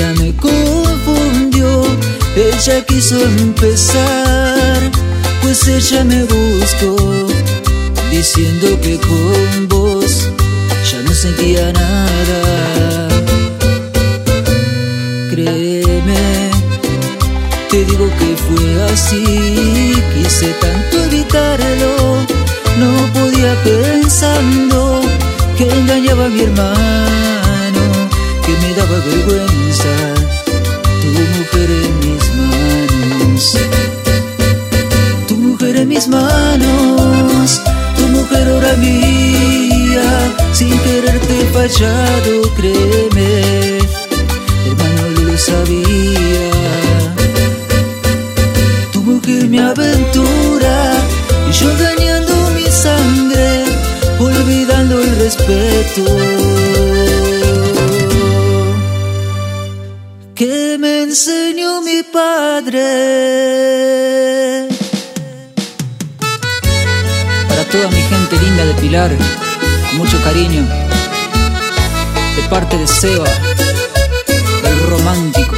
ella me confundió, ella quiso empezar, pues ella me buscó, diciendo que con vos ya no sentía nada. Créeme, te digo que fue así, quise tanto evitarlo, no podía pensando que engañaba a mi hermano, que me daba vergüenza, tu mujer en mis manos, tu mujer en mis manos, tu mujer ahora mía, sin quererte he fallado, créeme, hermano, lo sabía. Tu mujer mi aventura, y yo dañando mi sangre, olvidando el respeto que me enseñó mi padre. Para toda mi gente linda de Pilar, mucho cariño, de parte de Seba, el romántico.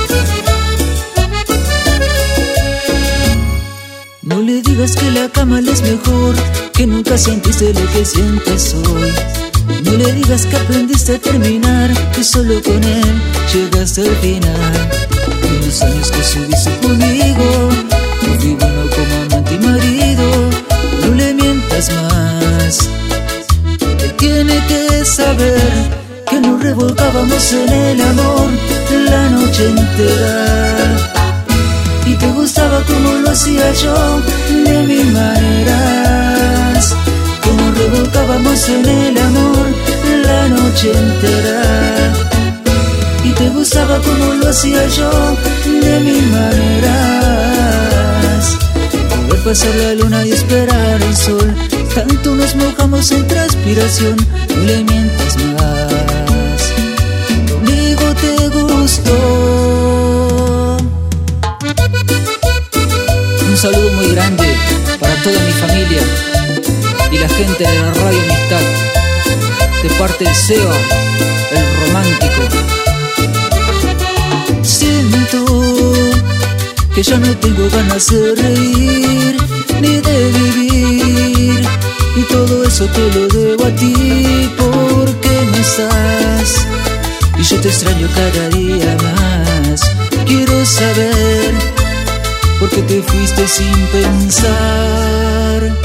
No le digas que la cama le es mejor, que nunca sentiste lo que sientes hoy. No le digas que aprendiste a terminar, que solo con él llegaste al final. Y los años que subiste conmigo, no fui bueno como amante y marido. No le mientas más, él tiene que saber que nos revolcábamos en el amor la noche entera. Y te gustaba como lo hacía yo, de mil maneras, como revolcábamos en el amor la noche entera. Y te gustaba como lo hacía yo, de mil maneras, poder pasar la luna y esperar el sol, tanto nos mojamos en transpiración. No le mientas más, conmigo te gustó. Un saludo muy grande para toda mi familia y la gente de la Radio Amistad, de parte de Seba, el romántico. Siento que ya no tengo ganas de reír ni de vivir, y todo eso te lo debo a ti, porque no estás y yo te extraño cada día más. Quiero saber porque te fuiste sin pensar.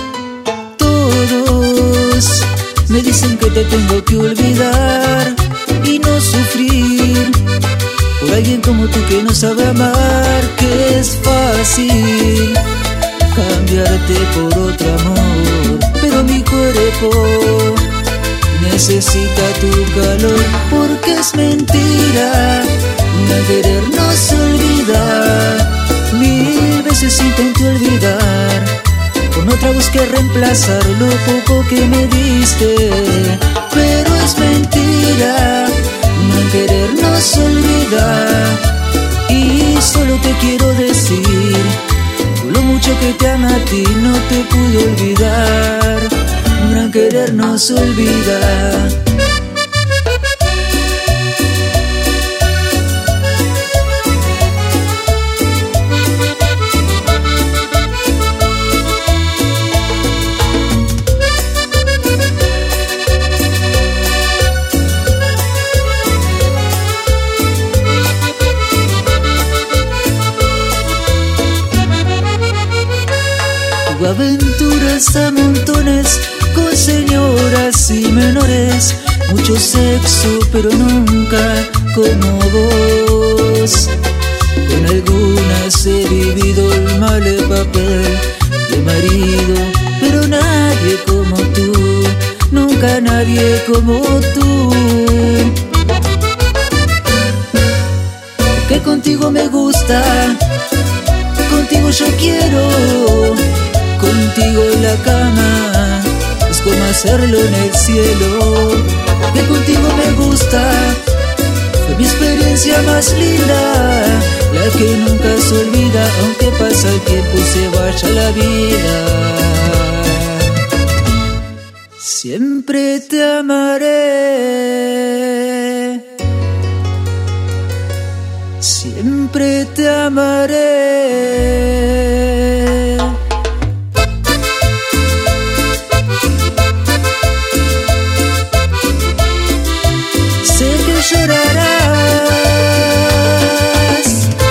Todos me dicen que te tengo que olvidar y no sufrir por alguien como tú que no sabe amar, que es fácil cambiarte por otro amor, pero mi cuerpo necesita tu calor, porque es mentira, no querernos olvidar. Mil veces intenté olvidar, con otra busqué reemplazar lo poco que me diste, pero es mentira, no querernos olvidar. Y solo te quiero decir, por lo mucho que te amo a ti no te pude olvidar, no querernos olvidar. Aventuras a montones con señoras y menores, mucho sexo pero nunca como vos. Con algunas he vivido el mal papel de marido, pero nadie como tú, nunca nadie como tú. Que contigo me gusta, contigo yo quiero, contigo en la cama es como hacerlo en el cielo. Que contigo me gusta, fue mi experiencia más linda, la que nunca se olvida, aunque pasa el tiempo y se vaya la vida. Siempre te amaré. siempre te amaré. Sé que llorarás,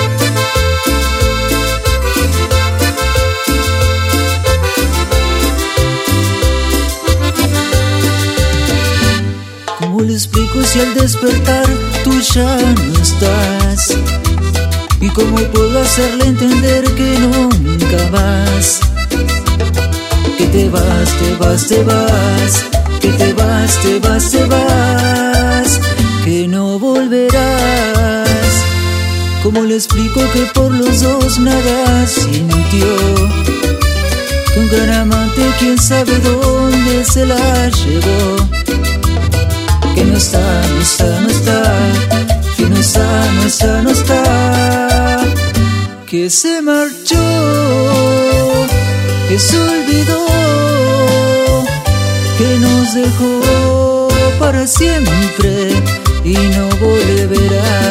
¿cómo le explico si al despertar tú ya no estás? ¿Y cómo puedo hacerle entender que nunca más? Que te vas, te vas, te vas, que te vas, te vas, te vas, que no volverás. ¿Cómo le explico que por los dos nada sintió? Que un gran amante quién sabe dónde se la llevó. Que no está, no está, no está, que no está, no está, no está, que se marchó, que se olvidó, que nos dejó para siempre y no volverá.